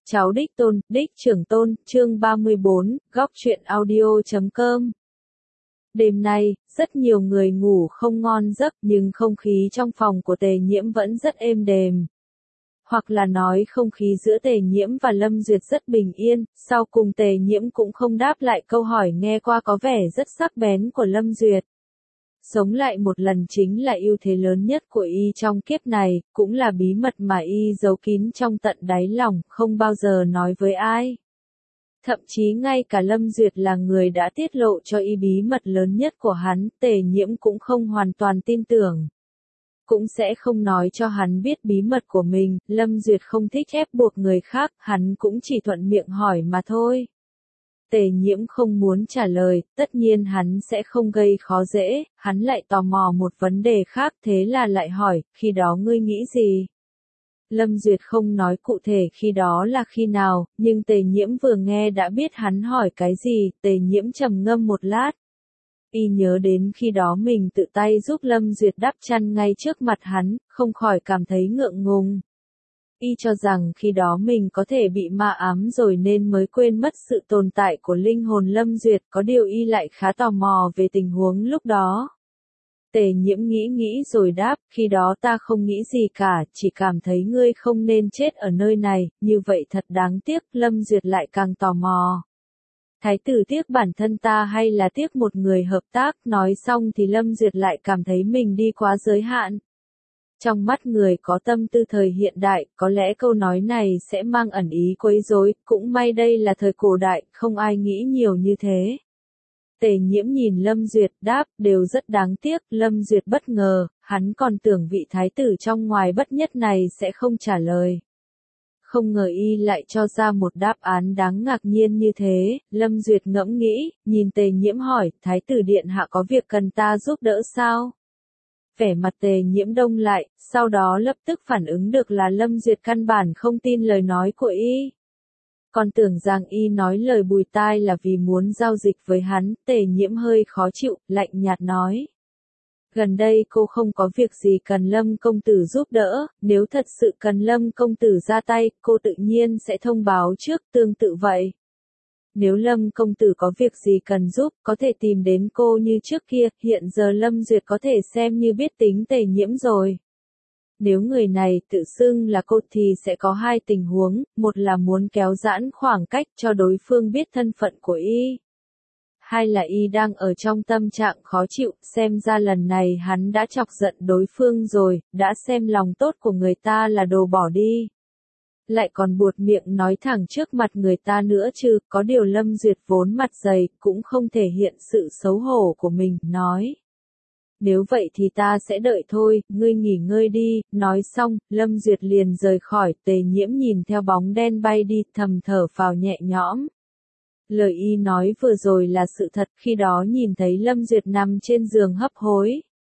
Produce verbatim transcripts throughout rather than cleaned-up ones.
Cháu đích tôn, đích trưởng tôn, chương ba mươi bốn, góc truyện audio chấm com. Đêm nay, rất nhiều người ngủ không ngon giấc nhưng không khí trong phòng của Tề Nhiễm vẫn rất êm đềm. Hoặc là nói không khí giữa Tề Nhiễm và Lâm Duyệt rất bình yên, sau cùng Tề Nhiễm cũng không đáp lại câu hỏi nghe qua có vẻ rất sắc bén của Lâm Duyệt. Sống lại một lần chính là ưu thế lớn nhất của y trong kiếp này, cũng là bí mật mà y giấu kín trong tận đáy lòng, không bao giờ nói với ai. Thậm chí ngay cả Lâm Duyệt là người đã tiết lộ cho y bí mật lớn nhất của hắn, Tề Nhiễm cũng không hoàn toàn tin tưởng. Cũng sẽ không nói cho hắn biết bí mật của mình, Lâm Duyệt không thích ép buộc người khác, hắn cũng chỉ thuận miệng hỏi mà thôi. Tề Nhiễm không muốn trả lời, tất nhiên hắn sẽ không gây khó dễ, hắn lại tò mò một vấn đề khác thế là lại hỏi, khi đó ngươi nghĩ gì? Lâm Duyệt không nói cụ thể khi đó là khi nào, nhưng Tề Nhiễm vừa nghe đã biết hắn hỏi cái gì, Tề Nhiễm trầm ngâm một lát. Y nhớ đến khi đó mình tự tay giúp Lâm Duyệt đắp chăn ngay trước mặt hắn, không khỏi cảm thấy ngượng ngùng. Y cho rằng khi đó mình có thể bị ma ám rồi nên mới quên mất sự tồn tại của linh hồn Lâm Duyệt, có điều y lại khá tò mò về tình huống lúc đó. Tề Nhiễm nghĩ nghĩ rồi đáp, khi đó ta không nghĩ gì cả, chỉ cảm thấy ngươi không nên chết ở nơi này, như vậy thật đáng tiếc, Lâm Duyệt lại càng tò mò. Thái tử tiếc bản thân ta hay là tiếc một người hợp tác, nói xong thì Lâm Duyệt lại cảm thấy mình đi quá giới hạn. Trong mắt người có tâm tư thời hiện đại, có lẽ câu nói này sẽ mang ẩn ý quấy rối, cũng may đây là thời cổ đại, không ai nghĩ nhiều như thế. Tề Nhiễm nhìn Lâm Duyệt đáp, đều rất đáng tiếc, Lâm Duyệt bất ngờ, hắn còn tưởng vị thái tử trong ngoài bất nhất này sẽ không trả lời. Không ngờ y lại cho ra một đáp án đáng ngạc nhiên như thế, Lâm Duyệt ngẫm nghĩ, nhìn Tề Nhiễm hỏi, thái tử điện hạ có việc cần ta giúp đỡ sao? Vẻ mặt Tề Nhiễm đông lại, sau đó lập tức phản ứng được là Lâm Duyệt căn bản không tin lời nói của y. Còn tưởng rằng y nói lời bùi tai là vì muốn giao dịch với hắn, Tề Nhiễm hơi khó chịu, lạnh nhạt nói. Gần đây cô không có việc gì cần Lâm công tử giúp đỡ, nếu thật sự cần Lâm công tử ra tay, cô tự nhiên sẽ thông báo trước, tương tự vậy. Nếu Lâm công tử có việc gì cần giúp, có thể tìm đến cô như trước kia, hiện giờ Lâm Duyệt có thể xem như biết tính Tề Nhiễm rồi. Nếu người này tự xưng là cô thì sẽ có hai tình huống, một là muốn kéo giãn khoảng cách cho đối phương biết thân phận của y. Hai là y đang ở trong tâm trạng khó chịu, xem ra lần này hắn đã chọc giận đối phương rồi, đã xem lòng tốt của người ta là đồ bỏ đi. Lại còn buột miệng nói thẳng trước mặt người ta nữa chứ, có điều Lâm Duyệt vốn mặt dày, cũng không thể hiện sự xấu hổ của mình, nói. Nếu vậy thì ta sẽ đợi thôi, ngươi nghỉ ngơi đi, nói xong, Lâm Duyệt liền rời khỏi, Tề Nhiễm nhìn theo bóng đen bay đi, thầm thở phào nhẹ nhõm. Lời y nói vừa rồi là sự thật, khi đó nhìn thấy Lâm Duyệt nằm trên giường hấp hối.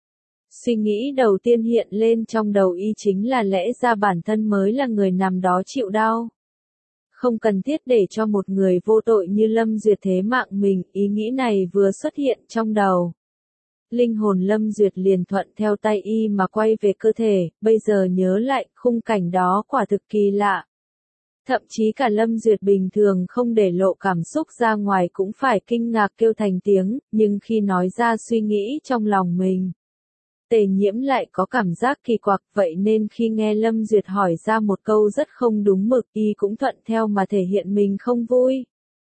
Suy nghĩ đầu tiên hiện lên trong đầu y chính là lẽ ra bản thân mới là người nằm đó chịu đau. Không cần thiết để cho một người vô tội như Lâm Duyệt thế mạng mình, ý nghĩ này vừa xuất hiện trong đầu. Linh hồn Lâm Duyệt liền thuận theo tay y mà quay về cơ thể, bây giờ nhớ lại, khung cảnh đó quả thực kỳ lạ. Thậm chí cả Lâm Duyệt bình thường không để lộ cảm xúc ra ngoài cũng phải kinh ngạc kêu thành tiếng, nhưng khi nói ra suy nghĩ trong lòng mình. Tề Nhiễm lại có cảm giác kỳ quặc, vậy nên khi nghe Lâm Duyệt hỏi ra một câu rất không đúng mực, y cũng thuận theo mà thể hiện mình không vui.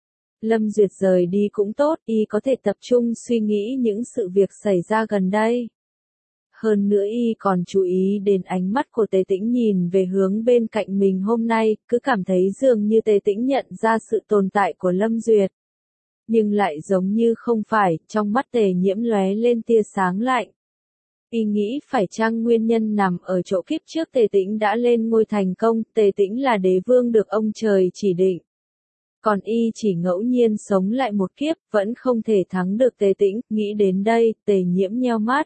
Lâm Duyệt rời đi cũng tốt, y có thể tập trung suy nghĩ những sự việc xảy ra gần đây. Hơn nữa y còn chú ý đến ánh mắt của Tề Tĩnh nhìn về hướng bên cạnh mình hôm nay, cứ cảm thấy dường như Tề Tĩnh nhận ra sự tồn tại của Lâm Duyệt. Nhưng lại giống như không phải, trong mắt Tề Nhiễm lóe lên tia sáng lạnh. Y nghĩ phải chăng nguyên nhân nằm ở chỗ kiếp trước Tề Tĩnh đã lên ngôi thành công, Tề Tĩnh là đế vương được ông trời chỉ định. Còn y chỉ ngẫu nhiên sống lại một kiếp, vẫn không thể thắng được Tề Tĩnh, nghĩ đến đây, Tề Nhiễm nheo mắt.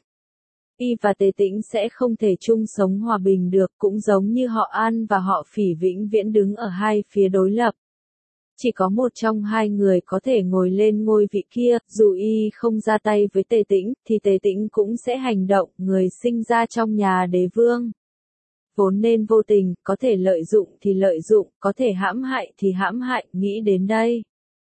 Y và Tề Tĩnh sẽ không thể chung sống hòa bình được, cũng giống như họ An và họ Phỉ vĩnh viễn đứng ở hai phía đối lập. Chỉ có một trong hai người có thể ngồi lên ngôi vị kia, dù y không ra tay với Tề Tĩnh, thì Tề Tĩnh cũng sẽ hành động, người sinh ra trong nhà đế vương. vốn nên vô tình, có thể lợi dụng thì lợi dụng, có thể hãm hại thì hãm hại, nghĩ đến đây.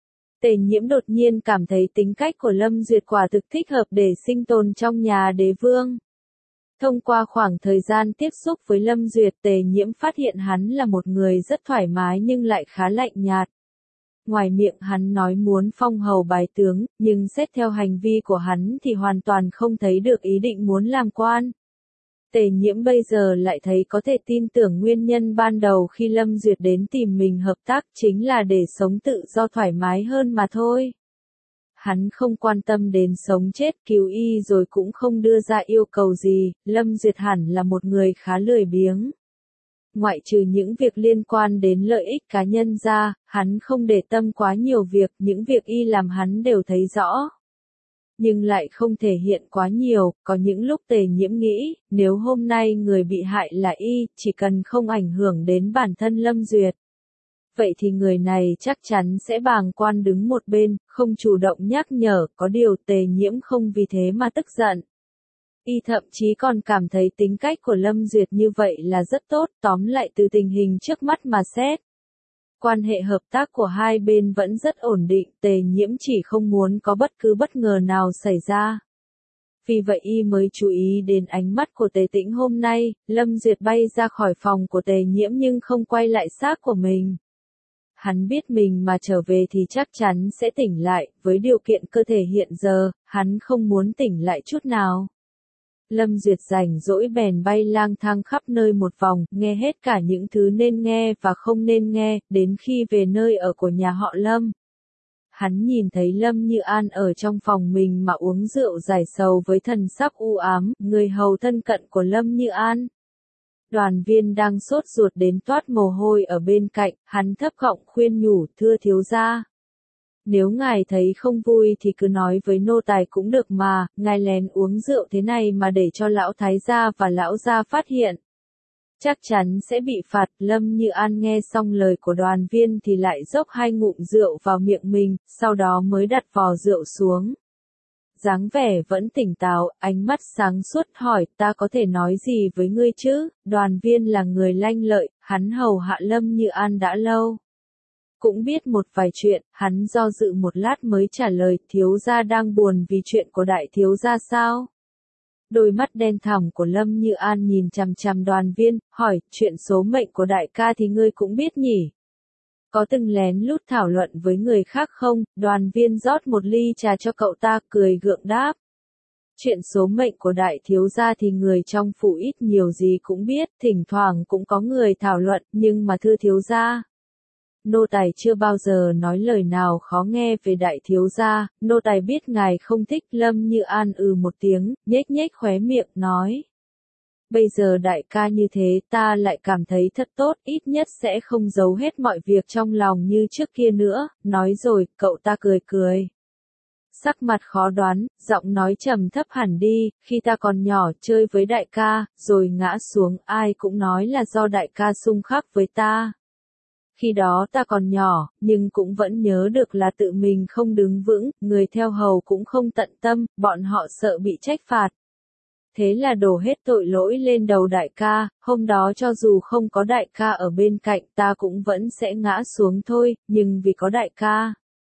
Tề Nhiễm đột nhiên cảm thấy tính cách của Lâm Duyệt quả thực thích hợp để sinh tồn trong nhà đế vương. Thông qua khoảng thời gian tiếp xúc với Lâm Duyệt, Tề Nhiễm phát hiện hắn là một người rất thoải mái nhưng lại khá lạnh nhạt. Ngoài miệng hắn nói muốn phong hầu bái tướng, nhưng xét theo hành vi của hắn thì hoàn toàn không thấy được ý định muốn làm quan. Tề Nhiễm bây giờ lại thấy có thể tin tưởng nguyên nhân ban đầu khi Lâm Duyệt đến tìm mình hợp tác chính là để sống tự do thoải mái hơn mà thôi. Hắn không quan tâm đến sống chết cứu y rồi cũng không đưa ra yêu cầu gì, Lâm Duyệt hẳn là một người khá lười biếng. Ngoại trừ những việc liên quan đến lợi ích cá nhân ra, hắn không để tâm quá nhiều việc, những việc y làm hắn đều thấy rõ. Nhưng lại không thể hiện quá nhiều, có những lúc Tề Nhiễm nghĩ, nếu hôm nay người bị hại là y, chỉ cần không ảnh hưởng đến bản thân Lâm Duyệt. Vậy thì người này chắc chắn sẽ bàng quan đứng một bên, không chủ động nhắc nhở, có điều Tề Nhiễm không vì thế mà tức giận. Y thậm chí còn cảm thấy tính cách của Lâm Duyệt như vậy là rất tốt, tóm lại từ tình hình trước mắt mà xét. Quan hệ hợp tác của hai bên vẫn rất ổn định, Tề Nhiễm chỉ không muốn có bất cứ bất ngờ nào xảy ra. Vì vậy y mới chú ý đến ánh mắt của Tề Tĩnh hôm nay, Lâm Duyệt bay ra khỏi phòng của Tề Nhiễm nhưng không quay lại xác của mình. Hắn biết mình mà trở về thì chắc chắn sẽ tỉnh lại, với điều kiện cơ thể hiện giờ, hắn không muốn tỉnh lại chút nào. Lâm Duyệt rảnh rỗi bèn bay lang thang khắp nơi một vòng, nghe hết cả những thứ nên nghe và không nên nghe, đến khi về nơi ở của nhà họ Lâm. Hắn nhìn thấy Lâm Như An ở trong phòng mình mà uống rượu giải sầu với thần sắc u ám, người hầu thân cận của Lâm Như An. Đoàn Viên đang sốt ruột đến toát mồ hôi ở bên cạnh, hắn thấp giọng khuyên nhủ, thưa thiếu gia. Nếu ngài thấy không vui thì cứ nói với nô tài cũng được mà, ngài lén uống rượu thế này mà để cho lão thái gia và lão gia phát hiện. Chắc chắn sẽ bị phạt. Lâm Như An nghe xong lời của Đoàn Viên thì lại dốc hai ngụm rượu vào miệng mình, sau đó mới đặt vò rượu xuống. Dáng vẻ vẫn tỉnh táo, ánh mắt sáng suốt hỏi, ta có thể nói gì với ngươi chứ? Đoàn Viên là người lanh lợi, hắn hầu hạ Lâm Như An đã lâu. Cũng biết một vài chuyện, hắn do dự một lát mới trả lời, thiếu gia đang buồn vì chuyện của đại thiếu gia sao? Đôi mắt đen thẳm của Lâm Như An nhìn chằm chằm Đoàn Viên, hỏi, chuyện số mệnh của đại ca thì ngươi cũng biết nhỉ? Có từng lén lút thảo luận với người khác không? Đoàn Viên rót một ly trà cho cậu ta, cười gượng đáp. Chuyện số mệnh của đại thiếu gia thì người trong phủ ít nhiều gì cũng biết, thỉnh thoảng cũng có người thảo luận, nhưng mà thưa thiếu gia. Nô tài chưa bao giờ nói lời nào khó nghe về đại thiếu gia, nô tài biết ngài không thích. Lâm Như An ừ một tiếng, nhếch nhếch khóe miệng, nói. Bây giờ đại ca như thế ta lại cảm thấy thật tốt, ít nhất sẽ không giấu hết mọi việc trong lòng như trước kia nữa, nói rồi, cậu ta cười cười. Sắc mặt khó đoán, giọng nói trầm thấp hẳn đi, khi ta còn nhỏ chơi với đại ca, rồi ngã xuống, ai cũng nói là do đại ca xung khắc với ta. Khi đó ta còn nhỏ, nhưng cũng vẫn nhớ được là tự mình không đứng vững, người theo hầu cũng không tận tâm, bọn họ sợ bị trách phạt. Thế là đổ hết tội lỗi lên đầu đại ca, hôm đó cho dù không có đại ca ở bên cạnh ta cũng vẫn sẽ ngã xuống thôi, nhưng vì có đại ca.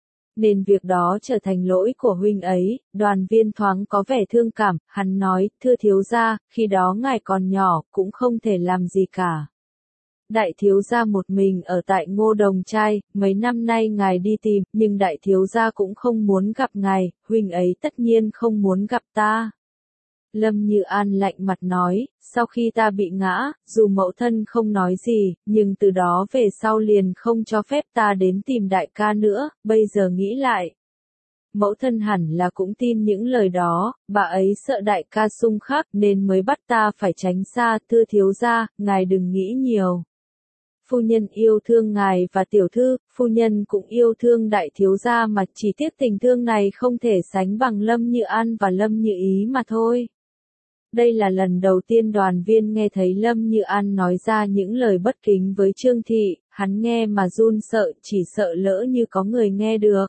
Nên việc đó trở thành lỗi của huynh ấy. Đoàn Viên thoáng có vẻ thương cảm, hắn nói, thưa thiếu gia, khi đó ngài còn nhỏ, cũng không thể làm gì cả. Đại thiếu gia một mình ở tại Ngô Đồng Trai, mấy năm nay ngài đi tìm, nhưng đại thiếu gia cũng không muốn gặp ngài, huynh ấy tất nhiên không muốn gặp ta. Lâm Như An lạnh mặt nói, sau khi ta bị ngã, dù mẫu thân không nói gì, nhưng từ đó về sau liền không cho phép ta đến tìm đại ca nữa, bây giờ nghĩ lại. Mẫu thân hẳn là cũng tin những lời đó, bà ấy sợ đại ca xung khắc nên mới bắt ta phải tránh xa, thưa thiếu gia, ngài đừng nghĩ nhiều. Phu nhân yêu thương ngài và tiểu thư, phu nhân cũng yêu thương đại thiếu gia mà chỉ tiếc tình thương này không thể sánh bằng Lâm Như An và Lâm Như Ý mà thôi. Đây là lần đầu tiên Đoàn Viên nghe thấy Lâm Như An nói ra những lời bất kính với Trương Thị, hắn nghe mà run sợ, chỉ sợ lỡ như có người nghe được.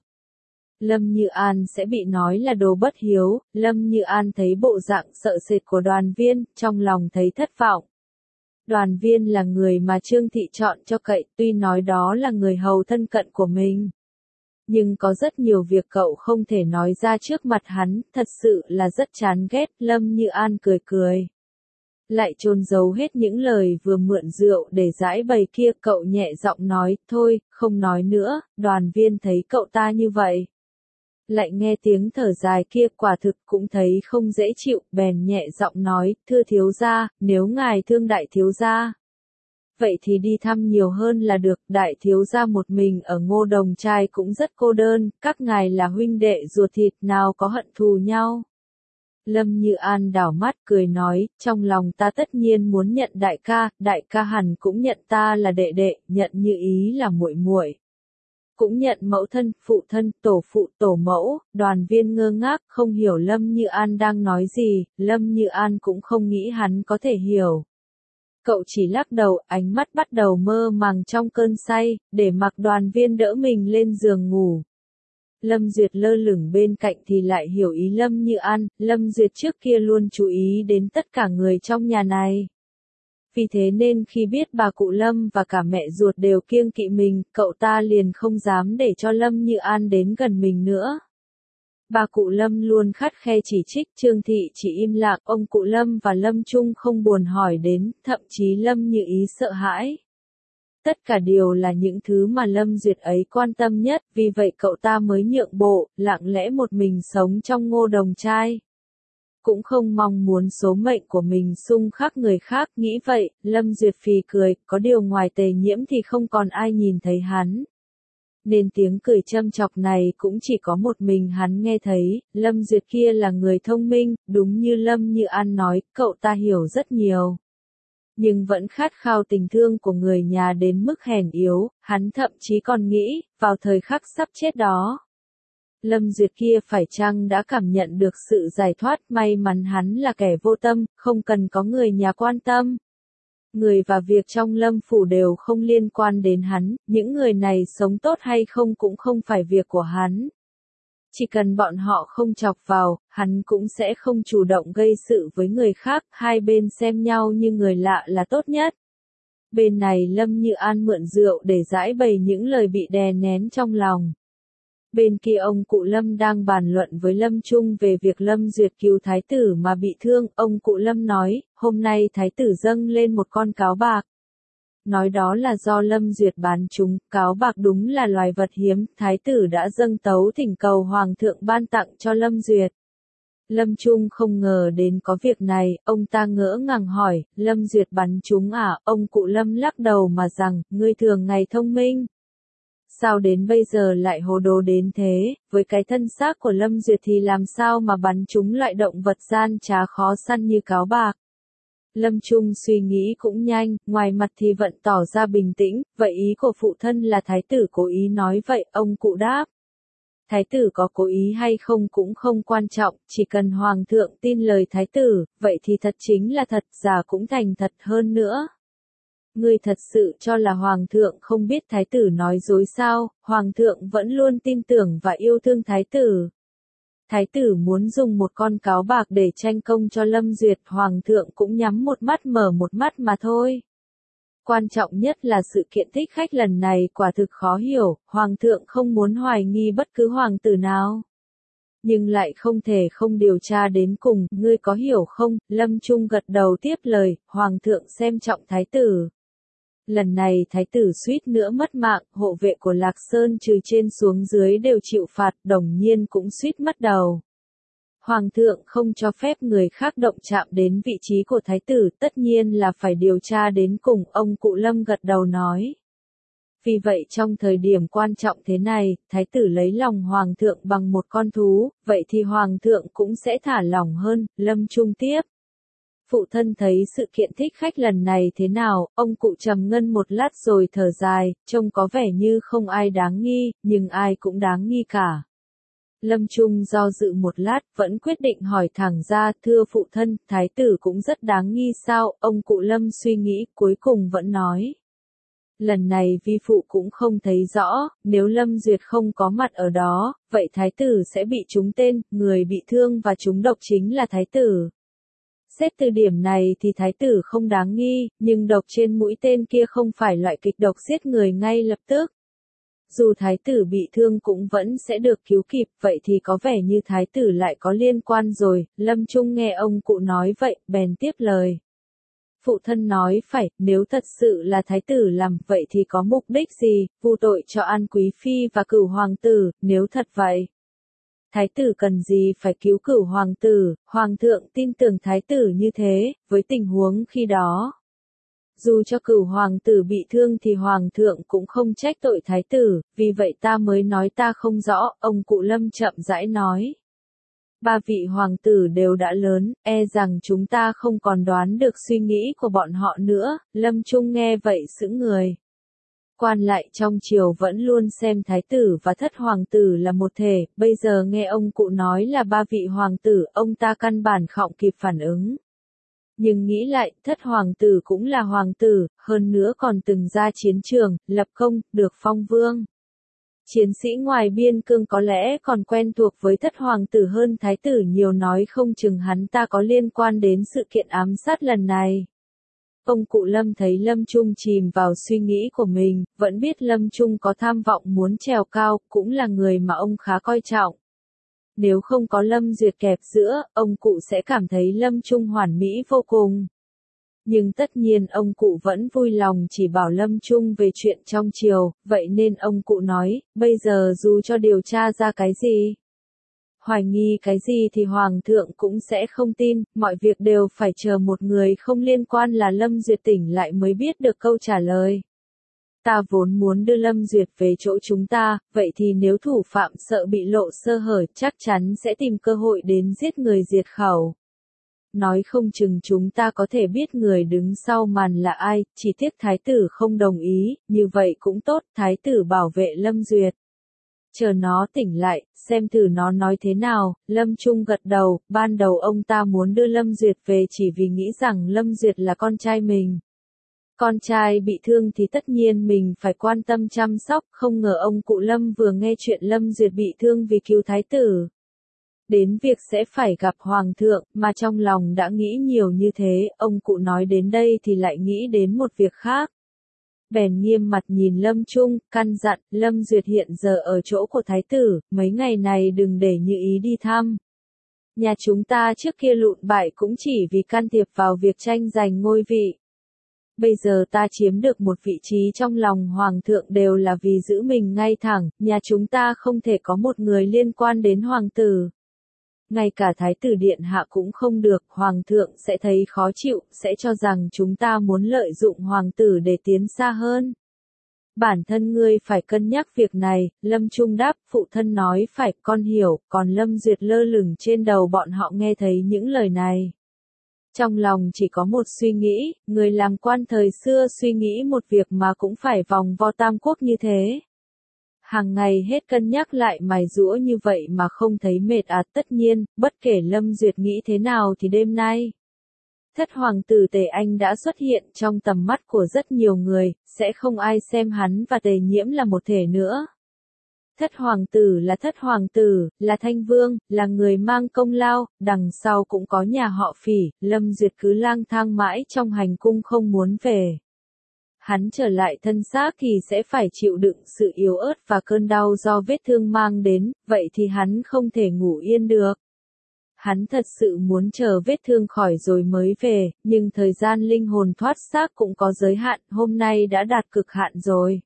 Lâm Như An sẽ bị nói là đồ bất hiếu. Lâm Như An thấy bộ dạng sợ sệt của Đoàn Viên, trong lòng thấy thất vọng. Đoàn Viên là người mà Trương Thị chọn cho cậy, tuy nói đó là người hầu thân cận của mình. Nhưng có rất nhiều việc cậu không thể nói ra trước mặt hắn, thật sự là rất chán ghét. Lâm Như An cười cười. Lại chôn giấu hết những lời vừa mượn rượu để giãi bày kia, cậu nhẹ giọng nói, thôi, không nói nữa. Đoàn Viên thấy cậu ta như vậy, lại nghe tiếng thở dài kia, quả thực cũng thấy không dễ chịu, bèn nhẹ giọng nói, thưa thiếu gia, nếu ngài thương đại thiếu gia, vậy thì đi thăm nhiều hơn là được. Đại thiếu gia một mình ở Ngô Đồng Trai cũng rất cô đơn, các ngài là huynh đệ ruột thịt, nào có hận thù nhau. Lâm Như An đảo mắt cười nói, trong lòng ta tất nhiên muốn nhận đại ca, đại ca hẳn cũng nhận ta là đệ đệ, nhận Như Ý là muội muội, cũng nhận mẫu thân, phụ thân, tổ phụ, tổ mẫu. Đoàn Viên ngơ ngác, không hiểu Lâm Như An đang nói gì. Lâm Như An cũng không nghĩ hắn có thể hiểu. Cậu chỉ lắc đầu, ánh mắt bắt đầu mơ màng trong cơn say, để mặc Đoàn Viên đỡ mình lên giường ngủ. Lâm Duyệt lơ lửng bên cạnh thì lại hiểu ý Lâm Như An. Lâm Duyệt trước kia luôn chú ý đến tất cả người trong nhà này. Vì thế nên khi biết bà cụ Lâm và cả mẹ ruột đều kiêng kỵ mình, cậu ta liền không dám để cho Lâm Như An đến gần mình nữa. Bà cụ Lâm luôn khắt khe chỉ trích, Trương Thị chỉ im lặng, ông cụ Lâm và Lâm Trung không buồn hỏi đến, thậm chí Lâm Như Ý sợ hãi. Tất cả đều là những thứ mà Lâm Duyệt ấy quan tâm nhất, vì vậy cậu ta mới nhượng bộ, lặng lẽ một mình sống trong Ngô Đồng Trai. Cũng không mong muốn số mệnh của mình xung khắc người khác, nghĩ vậy, Lâm Duyệt phì cười, có điều ngoài Tề Nhiễm thì không còn ai nhìn thấy hắn. Nên tiếng cười châm chọc này cũng chỉ có một mình hắn nghe thấy. Lâm Duyệt kia là người thông minh, đúng như Lâm Như An nói, cậu ta hiểu rất nhiều. Nhưng vẫn khát khao tình thương của người nhà đến mức hèn yếu, hắn thậm chí còn nghĩ, vào thời khắc sắp chết đó, Lâm Duyệt kia phải chăng đã cảm nhận được sự giải thoát, may mắn hắn là kẻ vô tâm, không cần có người nhà quan tâm. Người và việc trong Lâm phủ đều không liên quan đến hắn, những người này sống tốt hay không cũng không phải việc của hắn. Chỉ cần bọn họ không chọc vào, hắn cũng sẽ không chủ động gây sự với người khác, hai bên xem nhau như người lạ là tốt nhất. Bên này Lâm Như An mượn rượu để giãi bày những lời bị đè nén trong lòng. Bên kia ông cụ Lâm đang bàn luận với Lâm Trung về việc Lâm Duyệt cứu thái tử mà bị thương. Ông cụ Lâm nói, hôm nay thái tử dâng lên một con cáo bạc. Nói đó là do Lâm Duyệt bán chúng, cáo bạc đúng là loài vật hiếm, thái tử đã dâng tấu thỉnh cầu hoàng thượng ban tặng cho Lâm Duyệt. Lâm Trung không ngờ đến có việc này, ông ta ngỡ ngàng hỏi, Lâm Duyệt bắn chúng à? Ông cụ Lâm lắc đầu mà rằng, ngươi thường ngày thông minh. Sao đến bây giờ lại hồ đồ đến thế, với cái thân xác của Lâm Duyệt thì làm sao mà bắn chúng loại động vật gian trá khó săn như cáo bạc. Lâm Trung suy nghĩ cũng nhanh, ngoài mặt thì vẫn tỏ ra bình tĩnh, vậy ý của phụ thân là thái tử cố ý nói vậy, ông cụ đáp. Thái tử có cố ý hay không cũng không quan trọng, chỉ cần hoàng thượng tin lời thái tử, vậy thì thật chính là thật, giả cũng thành thật hơn nữa. Ngươi thật sự cho là hoàng thượng không biết thái tử nói dối sao? Hoàng thượng vẫn luôn tin tưởng và yêu thương thái tử. Thái tử muốn dùng một con cáo bạc để tranh công cho Lâm Duyệt, hoàng thượng cũng nhắm một mắt mở một mắt mà thôi. Quan trọng nhất là sự kiện thích khách lần này quả thực khó hiểu, hoàng thượng không muốn hoài nghi bất cứ hoàng tử nào. Nhưng lại không thể không điều tra đến cùng, ngươi có hiểu không? Lâm Trung gật đầu tiếp lời, hoàng thượng xem trọng thái tử. Lần này thái tử suýt nữa mất mạng, hộ vệ của Lạc Sơn trừ trên xuống dưới đều chịu phạt, Đồng Nhiên cũng suýt mất đầu. Hoàng thượng không cho phép người khác động chạm đến vị trí của thái tử, tất nhiên là phải điều tra đến cùng, ông cụ Lâm gật đầu nói. Vì vậy trong thời điểm quan trọng thế này, thái tử lấy lòng hoàng thượng bằng một con thú, vậy thì hoàng thượng cũng sẽ thả lỏng hơn. Lâm Trung tiếp. Phụ thân thấy sự kiện thích khách lần này thế nào? Ông cụ trầm ngâm một lát rồi thở dài, trông có vẻ như không ai đáng nghi, nhưng ai cũng đáng nghi cả. Lâm Trung do dự một lát, vẫn quyết định hỏi thẳng ra, thưa phụ thân, thái tử cũng rất đáng nghi sao? Ông cụ Lâm suy nghĩ, cuối cùng vẫn nói. Lần này vi phụ cũng không thấy rõ, nếu Lâm Duyệt không có mặt ở đó, vậy thái tử sẽ bị trúng tên, người bị thương và trúng độc chính là thái tử. Xét từ điểm này thì thái tử không đáng nghi, nhưng độc trên mũi tên kia không phải loại kịch độc giết người ngay lập tức. Dù thái tử bị thương cũng vẫn sẽ được cứu kịp, vậy thì có vẻ như thái tử lại có liên quan rồi. Lâm Trung nghe ông cụ nói vậy, bèn tiếp lời. Phụ thân nói phải, nếu thật sự là thái tử làm vậy thì có mục đích gì, vu tội cho An Quý Phi và Cửu Hoàng tử, nếu thật vậy. Thái tử cần gì phải cứu Cửu Hoàng tử, Hoàng thượng tin tưởng thái tử như thế, với tình huống khi đó. Dù cho Cửu Hoàng tử bị thương thì Hoàng thượng cũng không trách tội thái tử, vì vậy ta mới nói ta không rõ, ông cụ Lâm chậm rãi nói. Ba vị hoàng tử đều đã lớn, e rằng chúng ta không còn đoán được suy nghĩ của bọn họ nữa. Lâm Trung nghe vậy sững người. Quan lại trong triều vẫn luôn xem thái tử và thất hoàng tử là một thể, bây giờ nghe ông cụ nói là ba vị hoàng tử, ông ta căn bản không kịp phản ứng. Nhưng nghĩ lại, thất hoàng tử cũng là hoàng tử, hơn nữa còn từng ra chiến trường, lập công, được phong vương. Chiến sĩ ngoài biên cương có lẽ còn quen thuộc với thất hoàng tử hơn thái tử nhiều, nói không chừng hắn ta có liên quan đến sự kiện ám sát lần này. Ông cụ Lâm thấy Lâm Trung chìm vào suy nghĩ của mình, vẫn biết Lâm Trung có tham vọng muốn trèo cao, cũng là người mà ông khá coi trọng. Nếu không có Lâm Duyệt kẹp giữa, ông cụ sẽ cảm thấy Lâm Trung hoàn mỹ vô cùng. Nhưng tất nhiên ông cụ vẫn vui lòng chỉ bảo Lâm Trung về chuyện trong triều, vậy nên ông cụ nói, bây giờ dù cho điều tra ra cái gì, hoài nghi cái gì thì Hoàng thượng cũng sẽ không tin, mọi việc đều phải chờ một người không liên quan là Lâm Duyệt tỉnh lại mới biết được câu trả lời. Ta vốn muốn đưa Lâm Duyệt về chỗ chúng ta, vậy thì nếu thủ phạm sợ bị lộ sơ hở chắc chắn sẽ tìm cơ hội đến giết người diệt khẩu. Nói không chừng chúng ta có thể biết người đứng sau màn là ai, chỉ tiếc thái tử không đồng ý, như vậy cũng tốt, thái tử bảo vệ Lâm Duyệt. Chờ nó tỉnh lại, xem thử nó nói thế nào. Lâm Trung gật đầu, ban đầu ông ta muốn đưa Lâm Duyệt về chỉ vì nghĩ rằng Lâm Duyệt là con trai mình. Con trai bị thương thì tất nhiên mình phải quan tâm chăm sóc, không ngờ ông cụ Lâm vừa nghe chuyện Lâm Duyệt bị thương vì cứu thái tử. Đến việc sẽ phải gặp Hoàng thượng, mà trong lòng đã nghĩ nhiều như thế, ông cụ nói đến đây thì lại nghĩ đến một việc khác. Bèn nghiêm mặt nhìn Lâm Trung, căn dặn, Lâm Duyệt hiện giờ ở chỗ của thái tử, mấy ngày này đừng để Như Ý đi thăm. Nhà chúng ta trước kia lụn bại cũng chỉ vì can thiệp vào việc tranh giành ngôi vị. Bây giờ ta chiếm được một vị trí trong lòng Hoàng thượng đều là vì giữ mình ngay thẳng, nhà chúng ta không thể có một người liên quan đến Hoàng tử. Ngay cả thái tử điện hạ cũng không được, Hoàng thượng sẽ thấy khó chịu, sẽ cho rằng chúng ta muốn lợi dụng Hoàng tử để tiến xa hơn. Bản thân ngươi phải cân nhắc việc này, Lâm Trung đáp, phụ thân nói phải, con hiểu, còn Lâm Duyệt lơ lửng trên đầu bọn họ nghe thấy những lời này. Trong lòng chỉ có một suy nghĩ, người làm quan thời xưa suy nghĩ một việc mà cũng phải vòng vo tam quốc như thế. Hàng ngày hết cân nhắc lại mài giũa như vậy mà không thấy mệt à, tất nhiên, bất kể Lâm Duyệt nghĩ thế nào thì đêm nay. Thất hoàng tử Tề Anh đã xuất hiện trong tầm mắt của rất nhiều người, sẽ không ai xem hắn và Tề Nhiễm là một thể nữa. Thất hoàng tử là thất hoàng tử, là thanh vương, là người mang công lao, đằng sau cũng có nhà họ Phỉ, Lâm Duyệt cứ lang thang mãi trong hành cung không muốn về. Hắn trở lại thân xác thì sẽ phải chịu đựng sự yếu ớt và cơn đau do vết thương mang đến, vậy thì hắn không thể ngủ yên được. Hắn thật sự muốn chờ vết thương khỏi rồi mới về, nhưng thời gian linh hồn thoát xác cũng có giới hạn, hôm nay đã đạt cực hạn rồi.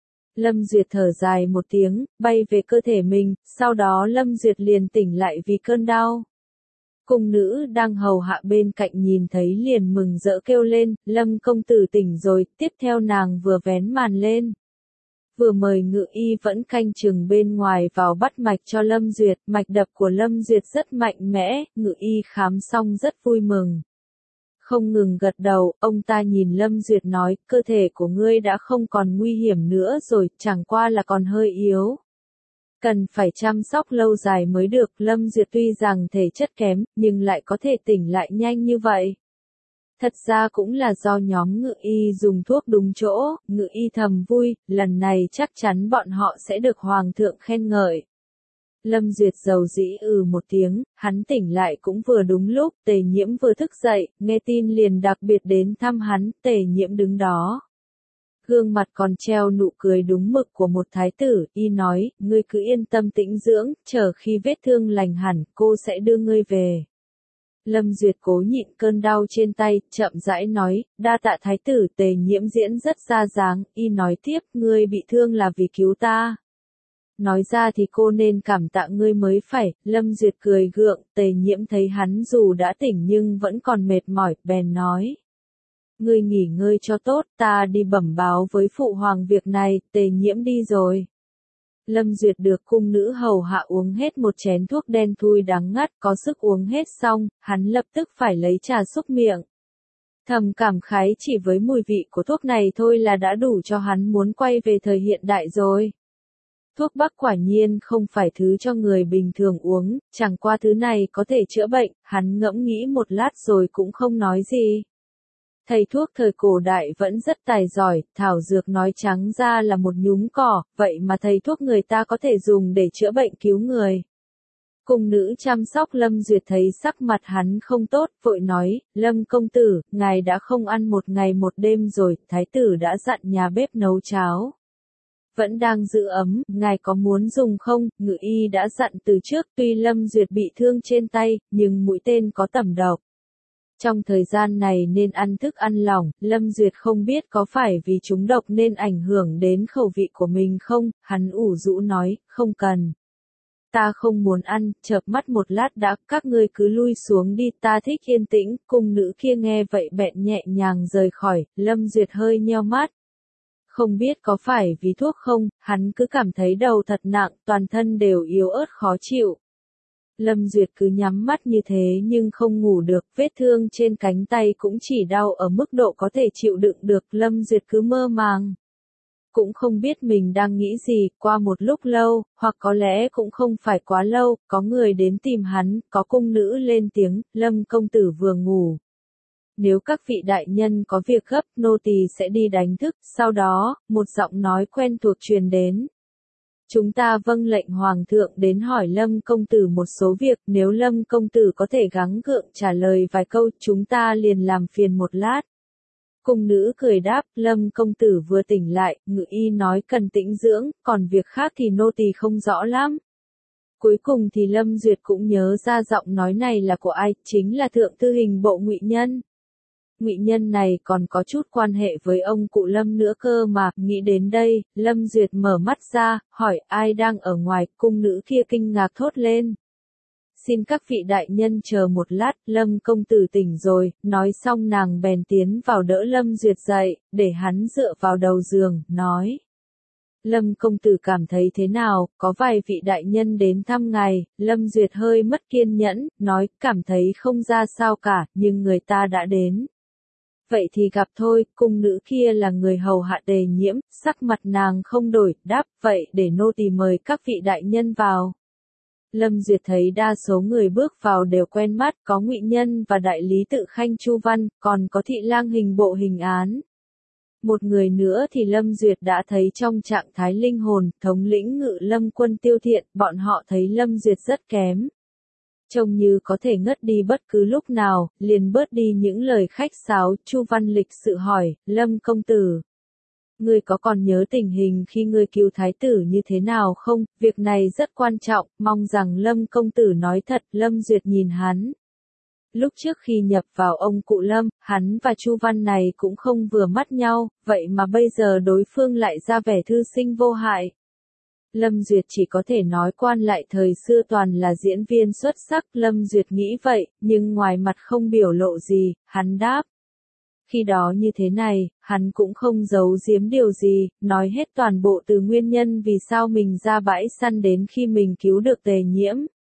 Lâm Duyệt thở dài một tiếng, bay về cơ thể mình, sau đó Lâm Duyệt liền tỉnh lại vì cơn đau. Cung nữ đang hầu hạ bên cạnh nhìn thấy liền mừng rỡ kêu lên, Lâm công tử tỉnh rồi, tiếp theo nàng vừa vén màn lên. Vừa mời ngự y vẫn canh chừng bên ngoài vào bắt mạch cho Lâm Duyệt, mạch đập của Lâm Duyệt rất mạnh mẽ, ngự y khám xong rất vui mừng. Không ngừng gật đầu, ông ta nhìn Lâm Duyệt nói, cơ thể của ngươi đã không còn nguy hiểm nữa rồi, chẳng qua là còn hơi yếu. Cần phải chăm sóc lâu dài mới được, Lâm Duyệt tuy rằng thể chất kém, nhưng lại có thể tỉnh lại nhanh như vậy. Thật ra cũng là do nhóm ngự y dùng thuốc đúng chỗ, ngự y thầm vui, lần này chắc chắn bọn họ sẽ được Hoàng thượng khen ngợi. Lâm Duyệt dầu dĩ ừ một tiếng, hắn tỉnh lại cũng vừa đúng lúc, Tề Nhiễm vừa thức dậy, nghe tin liền đặc biệt đến thăm hắn, Tề Nhiễm đứng đó. Gương mặt còn treo nụ cười đúng mực của một thái tử, y nói, ngươi cứ yên tâm tĩnh dưỡng, chờ khi vết thương lành hẳn, cô sẽ đưa ngươi về. Lâm Duyệt cố nhịn cơn đau trên tay, chậm rãi nói, đa tạ thái tử. Tề Nhiễm diễn rất ra dáng, y nói tiếp, ngươi bị thương là vì cứu ta. Nói ra thì cô nên cảm tạ ngươi mới phải. Lâm Duyệt cười gượng, Tề Nhiễm thấy hắn dù đã tỉnh nhưng vẫn còn mệt mỏi, bèn nói. Ngươi nghỉ ngơi cho tốt, ta đi bẩm báo với phụ hoàng việc này. Tề Nhiễm đi rồi. Lâm Duyệt được cung nữ hầu hạ uống hết một chén thuốc đen thui đắng ngắt, có sức uống hết xong, hắn lập tức phải lấy trà xúc miệng. Thầm cảm khái chỉ với mùi vị của thuốc này thôi là đã đủ cho hắn muốn quay về thời hiện đại rồi. Thuốc bắc quả nhiên không phải thứ cho người bình thường uống, chẳng qua thứ này có thể chữa bệnh, hắn ngẫm nghĩ một lát rồi cũng không nói gì. Thầy thuốc thời cổ đại vẫn rất tài giỏi, thảo dược nói trắng ra là một nhúm cỏ, vậy mà thầy thuốc người ta có thể dùng để chữa bệnh cứu người. Cung nữ chăm sóc Lâm Duyệt thấy sắc mặt hắn không tốt, vội nói, Lâm công tử, ngài đã không ăn một ngày một đêm rồi, thái tử đã dặn nhà bếp nấu cháo. Vẫn đang giữ ấm, ngài có muốn dùng không? Ngự y đã dặn từ trước, tuy Lâm Duyệt bị thương trên tay, nhưng mũi tên có tẩm độc. Trong thời gian này nên ăn thức ăn lỏng, Lâm Duyệt không biết có phải vì trúng độc nên ảnh hưởng đến khẩu vị của mình không, hắn ủ rũ nói, không cần. Ta không muốn ăn, chợp mắt một lát đã, các ngươi cứ lui xuống đi, ta thích yên tĩnh. Cung nữ kia nghe vậy bèn nhẹ nhàng rời khỏi, Lâm Duyệt hơi nheo mắt. Không biết có phải vì thuốc không, hắn cứ cảm thấy đầu thật nặng, toàn thân đều yếu ớt khó chịu. Lâm Duyệt cứ nhắm mắt như thế nhưng không ngủ được, vết thương trên cánh tay cũng chỉ đau ở mức độ có thể chịu đựng được, Lâm Duyệt cứ mơ màng. Cũng không biết mình đang nghĩ gì, qua một lúc lâu, hoặc có lẽ cũng không phải quá lâu, có người đến tìm hắn, có cung nữ lên tiếng, Lâm công tử vừa ngủ. Nếu các vị đại nhân có việc gấp, nô tỳ sẽ đi đánh thức, sau đó, một giọng nói quen thuộc truyền đến. Chúng ta vâng lệnh hoàng thượng đến hỏi Lâm công tử một số việc, nếu Lâm công tử có thể gắng gượng trả lời vài câu, chúng ta liền làm phiền một lát. Cung nữ cười đáp, Lâm công tử vừa tỉnh lại, ngự y nói cần tĩnh dưỡng, còn việc khác thì nô tỳ không rõ lắm. Cuối cùng thì Lâm Duyệt cũng nhớ ra giọng nói này là của ai, chính là thượng thư hình bộ Ngụy Nhân. Ngụy Nhân này còn có chút quan hệ với ông cụ Lâm nữa cơ mà, nghĩ đến đây, Lâm Duyệt mở mắt ra, hỏi ai đang ở ngoài, cung nữ kia kinh ngạc thốt lên. Xin các vị đại nhân chờ một lát, Lâm công tử tỉnh rồi, nói xong nàng bèn tiến vào đỡ Lâm Duyệt dậy, để hắn dựa vào đầu giường, nói. Lâm công tử cảm thấy thế nào, có vài vị đại nhân đến thăm ngài, Lâm Duyệt hơi mất kiên nhẫn, nói, cảm thấy không ra sao cả, nhưng người ta đã đến. Vậy thì gặp thôi, cung nữ kia là người hầu hạ Tề Nhiễm, sắc mặt nàng không đổi, đáp, vậy để nô tỳ mời các vị đại nhân vào. Lâm Duyệt thấy đa số người bước vào đều quen mắt, có Ngụy Nhân và đại lý tự khanh Chu Văn, còn có thị lang hình bộ Hình Án. Một người nữa thì Lâm Duyệt đã thấy trong trạng thái linh hồn, thống lĩnh Ngự Lâm quân Tiêu Thiện, bọn họ thấy Lâm Duyệt rất kém. Trông như có thể ngất đi bất cứ lúc nào, liền bớt đi những lời khách sáo, Chu Văn lịch sự hỏi, Lâm công tử. Ngươi có còn nhớ tình hình khi ngươi cứu thái tử như thế nào không, việc này rất quan trọng, mong rằng Lâm công tử nói thật, Lâm Duyệt nhìn hắn. Lúc trước khi nhập vào ông cụ Lâm, hắn và Chu Văn này cũng không vừa mắt nhau, vậy mà bây giờ đối phương lại ra vẻ thư sinh vô hại. Lâm Duyệt chỉ có thể nói quan lại thời xưa toàn là diễn viên xuất sắc, Lâm Duyệt nghĩ vậy, nhưng ngoài mặt không biểu lộ gì, hắn đáp. Khi đó như thế này, hắn cũng không giấu giếm điều gì, nói hết toàn bộ từ nguyên nhân vì sao mình ra bãi săn đến khi mình cứu được Tề Nhiễm.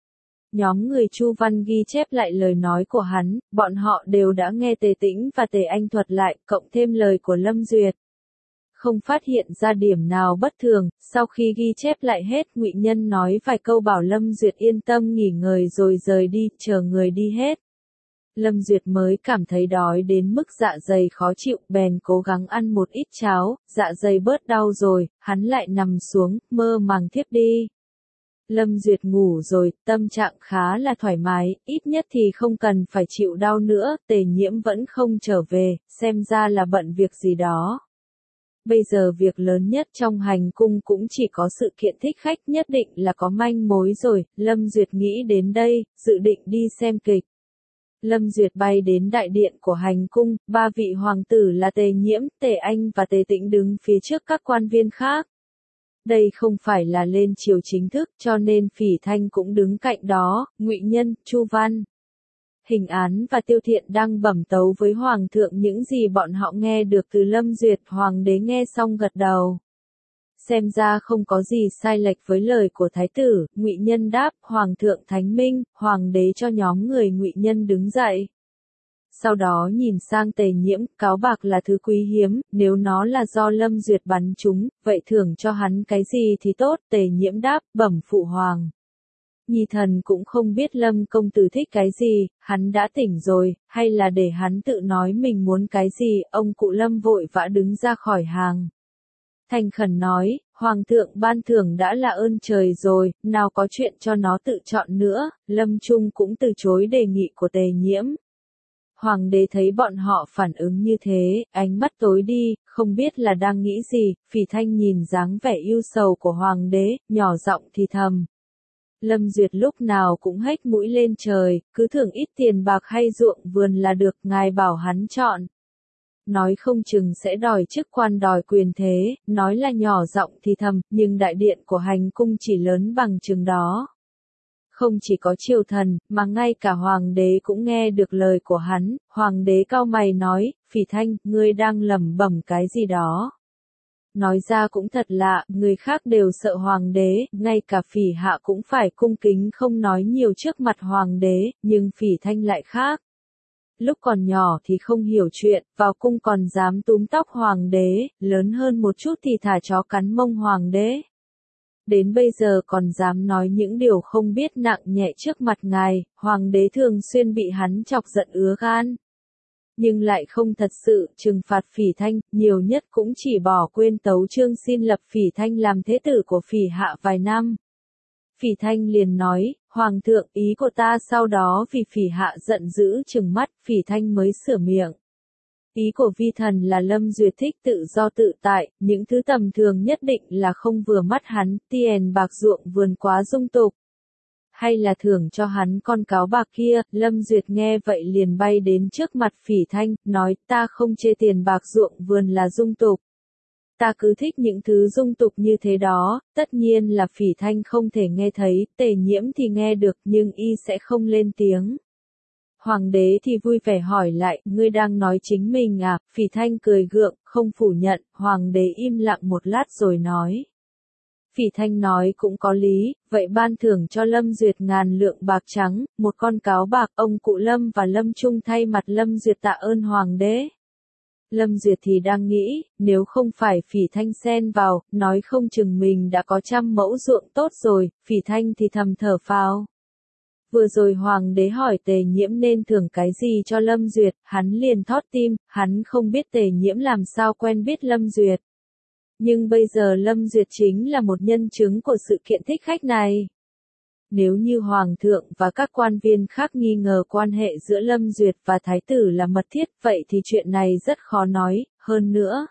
Nhóm người Chu Văn ghi chép lại lời nói của hắn, bọn họ đều đã nghe Tề Tĩnh và Tề Anh thuật lại, cộng thêm lời của Lâm Duyệt. Không phát hiện ra điểm nào bất thường, sau khi ghi chép lại hết, Ngụy Nhân nói vài câu bảo Lâm Duyệt yên tâm nghỉ ngơi rồi rời đi, chờ người đi hết. Lâm Duyệt mới cảm thấy đói đến mức dạ dày khó chịu, bèn cố gắng ăn một ít cháo, dạ dày bớt đau rồi, hắn lại nằm xuống, mơ màng thiếp đi. Lâm Duyệt ngủ rồi, tâm trạng khá là thoải mái, ít nhất thì không cần phải chịu đau nữa, Tề Nhiễm vẫn không trở về, xem ra là bận việc gì đó. Bây giờ việc lớn nhất trong hành cung cũng chỉ có sự kiện thích khách, nhất định là có manh mối rồi, Lâm Duyệt nghĩ đến đây, dự định đi xem kịch. Lâm Duyệt bay đến đại điện của hành cung, ba vị hoàng tử là Tề Nhiễm, Tề Anh và Tề Tĩnh đứng phía trước các quan viên khác. Đây không phải là lên triều chính thức, cho nên Phỉ Thanh cũng đứng cạnh đó, Ngụy Nhân, Chu Văn, Hình Án và Tiêu Thiện đang bẩm tấu với Hoàng thượng những gì bọn họ nghe được từ Lâm Duyệt. Hoàng đế nghe xong gật đầu. Xem ra không có gì sai lệch với lời của thái tử. Ngụy Nhân đáp, Hoàng thượng thánh minh. Hoàng đế cho nhóm người Ngụy Nhân đứng dậy. Sau đó nhìn sang Tề Nhiễm, cáo bạc là thứ quý hiếm, nếu nó là do Lâm Duyệt bắn chúng, vậy thưởng cho hắn cái gì thì tốt. Tề Nhiễm đáp, bẩm phụ hoàng. Nhi thần cũng không biết Lâm công tử thích cái gì, hắn đã tỉnh rồi, hay là để hắn tự nói mình muốn cái gì. Ông cụ Lâm vội vã đứng ra khỏi hàng. Thành khẩn nói, Hoàng thượng ban thưởng đã là ơn trời rồi, nào có chuyện cho nó tự chọn nữa. Lâm Trung cũng từ chối đề nghị của Tề Nhiễm. Hoàng đế thấy bọn họ phản ứng như thế, ánh mắt tối đi, không biết là đang nghĩ gì. Phỉ Thanh nhìn dáng vẻ ưu sầu của hoàng đế, nhỏ giọng thì thầm. Lâm Duyệt lúc nào cũng hếch mũi lên trời, cứ thưởng ít tiền bạc hay ruộng vườn là được, ngài bảo hắn chọn. Nói không chừng sẽ đòi chức quan đòi quyền thế, nói là nhỏ giọng thì thầm, nhưng đại điện của hành cung chỉ lớn bằng chừng đó. Không chỉ có triều thần, mà ngay cả hoàng đế cũng nghe được lời của hắn. Hoàng đế cau mày nói, Phỉ Thanh, ngươi đang lẩm bẩm cái gì đó. Nói ra cũng thật lạ, người khác đều sợ hoàng đế, ngay cả Phỉ hạ cũng phải cung kính không nói nhiều trước mặt hoàng đế, nhưng Phỉ Thanh lại khác. Lúc còn nhỏ thì không hiểu chuyện, vào cung còn dám túm tóc hoàng đế, lớn hơn một chút thì thả chó cắn mông hoàng đế. Đến bây giờ còn dám nói những điều không biết nặng nhẹ trước mặt ngài, hoàng đế thường xuyên bị hắn chọc giận ứa gan. Nhưng lại không thật sự trừng phạt Phỉ Thanh, nhiều nhất cũng chỉ bỏ quên tấu chương xin lập Phỉ Thanh làm thế tử của Phỉ hạ vài năm. Phỉ Thanh liền nói, Hoàng thượng, ý của ta. Sau đó vì Phỉ hạ giận dữ trừng mắt, Phỉ Thanh mới sửa miệng. Ý của vi thần là Lâm Duyệt thích tự do tự tại, những thứ tầm thường nhất định là không vừa mắt hắn, tiền bạc ruộng vườn quá dung tục. Hay là thưởng cho hắn con cáo bạc kia. Lâm Duyệt nghe vậy liền bay đến trước mặt Phỉ Thanh, nói, ta không chê tiền bạc ruộng vườn là dung tục. Ta cứ thích những thứ dung tục như thế đó. Tất nhiên là Phỉ Thanh không thể nghe thấy, Tề Nhiễm thì nghe được nhưng y sẽ không lên tiếng. Hoàng đế thì vui vẻ hỏi lại, ngươi đang nói chính mình à? Phỉ Thanh cười gượng, không phủ nhận. Hoàng đế im lặng một lát rồi nói. Phỉ Thanh nói cũng có lý, vậy ban thưởng cho Lâm Duyệt ngàn lượng bạc trắng, một con cáo bạc. Ông cụ Lâm và Lâm Trung thay mặt Lâm Duyệt tạ ơn hoàng đế. Lâm Duyệt thì đang nghĩ, nếu không phải Phỉ Thanh xen vào, nói không chừng mình đã có trăm mẫu ruộng tốt rồi. Phỉ Thanh thì thầm thở phào. Vừa rồi hoàng đế hỏi Tề Nhiễm nên thưởng cái gì cho Lâm Duyệt, hắn liền thót tim, hắn không biết Tề Nhiễm làm sao quen biết Lâm Duyệt. Nhưng bây giờ Lâm Duyệt chính là một nhân chứng của sự kiện thích khách này. Nếu như Hoàng thượng và các quan viên khác nghi ngờ quan hệ giữa Lâm Duyệt và Thái tử là mật thiết, vậy thì chuyện này rất khó nói. Hơn nữa,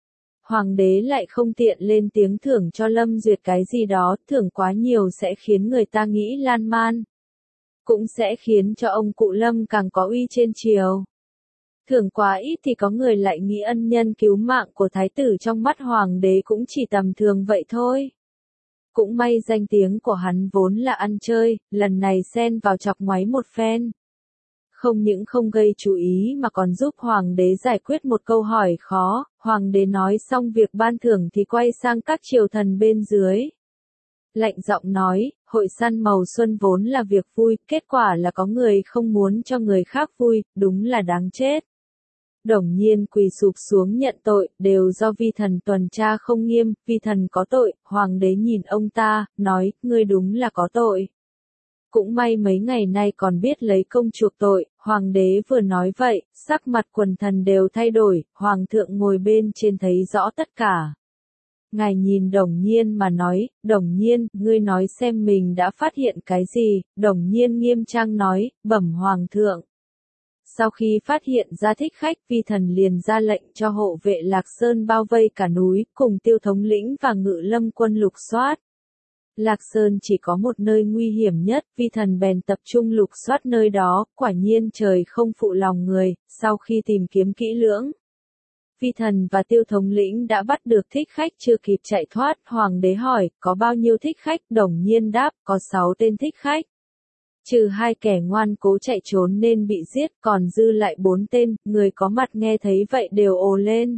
Hoàng đế lại không tiện lên tiếng thưởng cho Lâm Duyệt cái gì đó, thưởng quá nhiều sẽ khiến người ta nghĩ lan man. Cũng sẽ khiến cho ông cụ Lâm càng có uy trên triều. Thưởng quá ít thì có người lại nghĩ ân nhân cứu mạng của thái tử trong mắt hoàng đế cũng chỉ tầm thường vậy thôi. Cũng may danh tiếng của hắn vốn là ăn chơi, lần này xen vào chọc ngoáy một phen. Không những không gây chú ý mà còn giúp hoàng đế giải quyết một câu hỏi khó. Hoàng đế nói xong việc ban thưởng thì quay sang các triều thần bên dưới. Lạnh giọng nói, hội săn màu xuân vốn là việc vui, kết quả là có người không muốn cho người khác vui, đúng là đáng chết. Đổng Nhiên quỳ sụp xuống nhận tội, đều do vi thần tuần tra không nghiêm, vi thần có tội. Hoàng đế nhìn ông ta, nói, ngươi đúng là có tội. Cũng may mấy ngày nay còn biết lấy công chuộc tội. Hoàng đế vừa nói vậy, sắc mặt quần thần đều thay đổi, hoàng thượng ngồi bên trên thấy rõ tất cả. Ngài nhìn Đồng Nhiên mà nói, Đồng Nhiên, ngươi nói xem mình đã phát hiện cái gì, Đồng Nhiên nghiêm trang nói, bẩm Hoàng thượng. Sau khi phát hiện ra thích khách, vi thần liền ra lệnh cho hộ vệ Lạc Sơn bao vây cả núi, cùng Tiêu thống lĩnh và Ngự Lâm quân lục soát. Lạc Sơn chỉ có một nơi nguy hiểm nhất, vi thần bèn tập trung lục soát nơi đó, quả nhiên trời không phụ lòng người, sau khi tìm kiếm kỹ lưỡng. Vi thần và Tiêu thống lĩnh đã bắt được thích khách chưa kịp chạy thoát, Hoàng đế hỏi, có bao nhiêu thích khách, Đồng Nhiên đáp, có sáu tên thích khách. Trừ hai kẻ ngoan cố chạy trốn nên bị giết, còn dư lại bốn tên, người có mặt nghe thấy vậy đều ồ lên.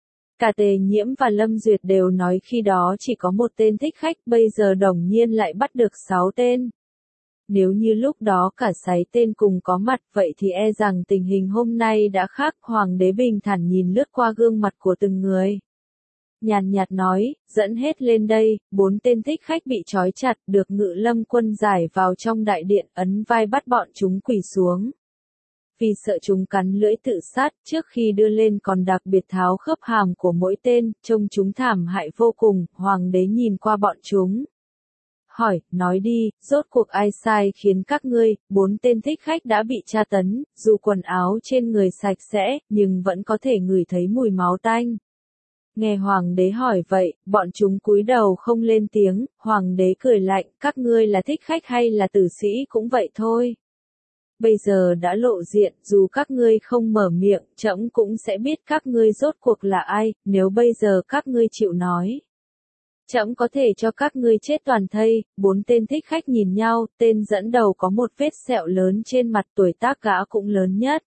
Cả Tề Nhiễm và Lâm Duyệt đều nói khi đó chỉ có một tên thích khách, bây giờ Đồng Nhiên lại bắt được sáu tên. Nếu như lúc đó cả sáu tên cùng có mặt vậy thì e rằng tình hình hôm nay đã khác. Hoàng đế bình thản nhìn lướt qua gương mặt của từng người. Nhàn nhạt nói, dẫn hết lên đây, bốn tên thích khách bị trói chặt được Ngự Lâm quân giải vào trong đại điện, ấn vai bắt bọn chúng quỳ xuống. Vì sợ chúng cắn lưỡi tự sát, trước khi đưa lên còn đặc biệt tháo khớp hàm của mỗi tên, trông chúng thảm hại vô cùng. Hoàng đế nhìn qua bọn chúng. Hỏi, nói đi, rốt cuộc ai sai khiến các ngươi, bốn tên thích khách đã bị tra tấn, dù quần áo trên người sạch sẽ, nhưng vẫn có thể ngửi thấy mùi máu tanh. Nghe Hoàng đế hỏi vậy, bọn chúng cúi đầu không lên tiếng, Hoàng đế cười lạnh, các ngươi là thích khách hay là tử sĩ cũng vậy thôi. Bây giờ đã lộ diện, dù các ngươi không mở miệng, trẫm cũng sẽ biết các ngươi rốt cuộc là ai, nếu bây giờ các ngươi chịu nói. Trẫm có thể cho các ngươi chết toàn thây. Bốn tên thích khách nhìn nhau, tên dẫn đầu có một vết sẹo lớn trên mặt, tuổi tác gã cũng lớn nhất.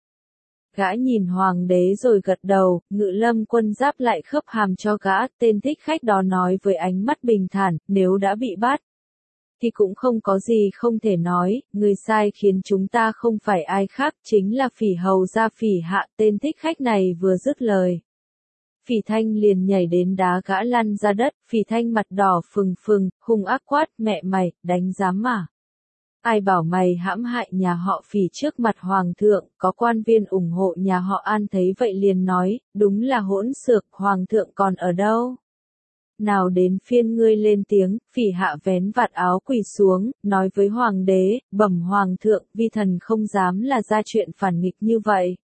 Gã nhìn Hoàng đế rồi gật đầu, Ngự Lâm quân giáp lại khớp hàm cho gã, tên thích khách đó nói với ánh mắt bình thản, nếu đã bị bắt, thì cũng không có gì không thể nói, người sai khiến chúng ta không phải ai khác, chính là Phỉ hầu gia Phỉ Hạ. Tên thích khách này vừa dứt lời, Phỉ Thanh liền nhảy đến đá gã lăn ra đất. Phỉ Thanh mặt đỏ phừng phừng, hung ác quát, mẹ mày, đánh dám mà. Ai bảo mày hãm hại nhà họ Phỉ trước mặt Hoàng thượng. Có quan viên ủng hộ nhà họ An thấy vậy liền nói, đúng là hỗn xược, Hoàng thượng còn ở đâu? Nào đến phiên ngươi lên tiếng. Phỉ Hạ vén vạt áo quỳ xuống, nói với Hoàng đế, bẩm Hoàng thượng, vi thần không dám là ra chuyện phản nghịch như vậy.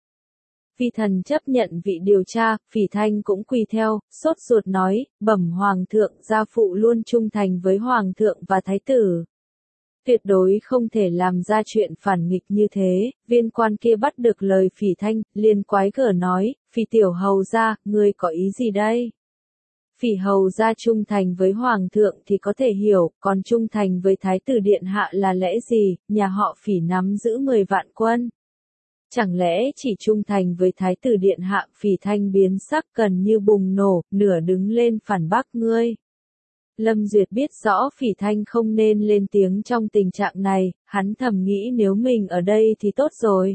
Vi thần chấp nhận vị điều tra. Phỉ Thanh cũng quỳ theo, sốt ruột nói, bẩm Hoàng thượng, gia phụ luôn trung thành với Hoàng thượng và Thái tử. Tuyệt đối không thể làm ra chuyện phản nghịch như thế. Viên quan kia bắt được lời Phỉ Thanh, liền quái gở nói, Phỉ tiểu hầu gia, ngươi có ý gì đây? Phỉ hầu gia trung thành với Hoàng thượng thì có thể hiểu, còn trung thành với Thái tử điện hạ là lẽ gì? Nhà họ Phỉ nắm giữ mười vạn quân. Chẳng lẽ chỉ trung thành với Thái tử điện hạ? Phỉ Thanh biến sắc gần như bùng nổ, nửa đứng lên phản bác ngươi. Lâm Duyệt biết rõ Phỉ Thanh không nên lên tiếng trong tình trạng này, hắn thầm nghĩ nếu mình ở đây thì tốt rồi.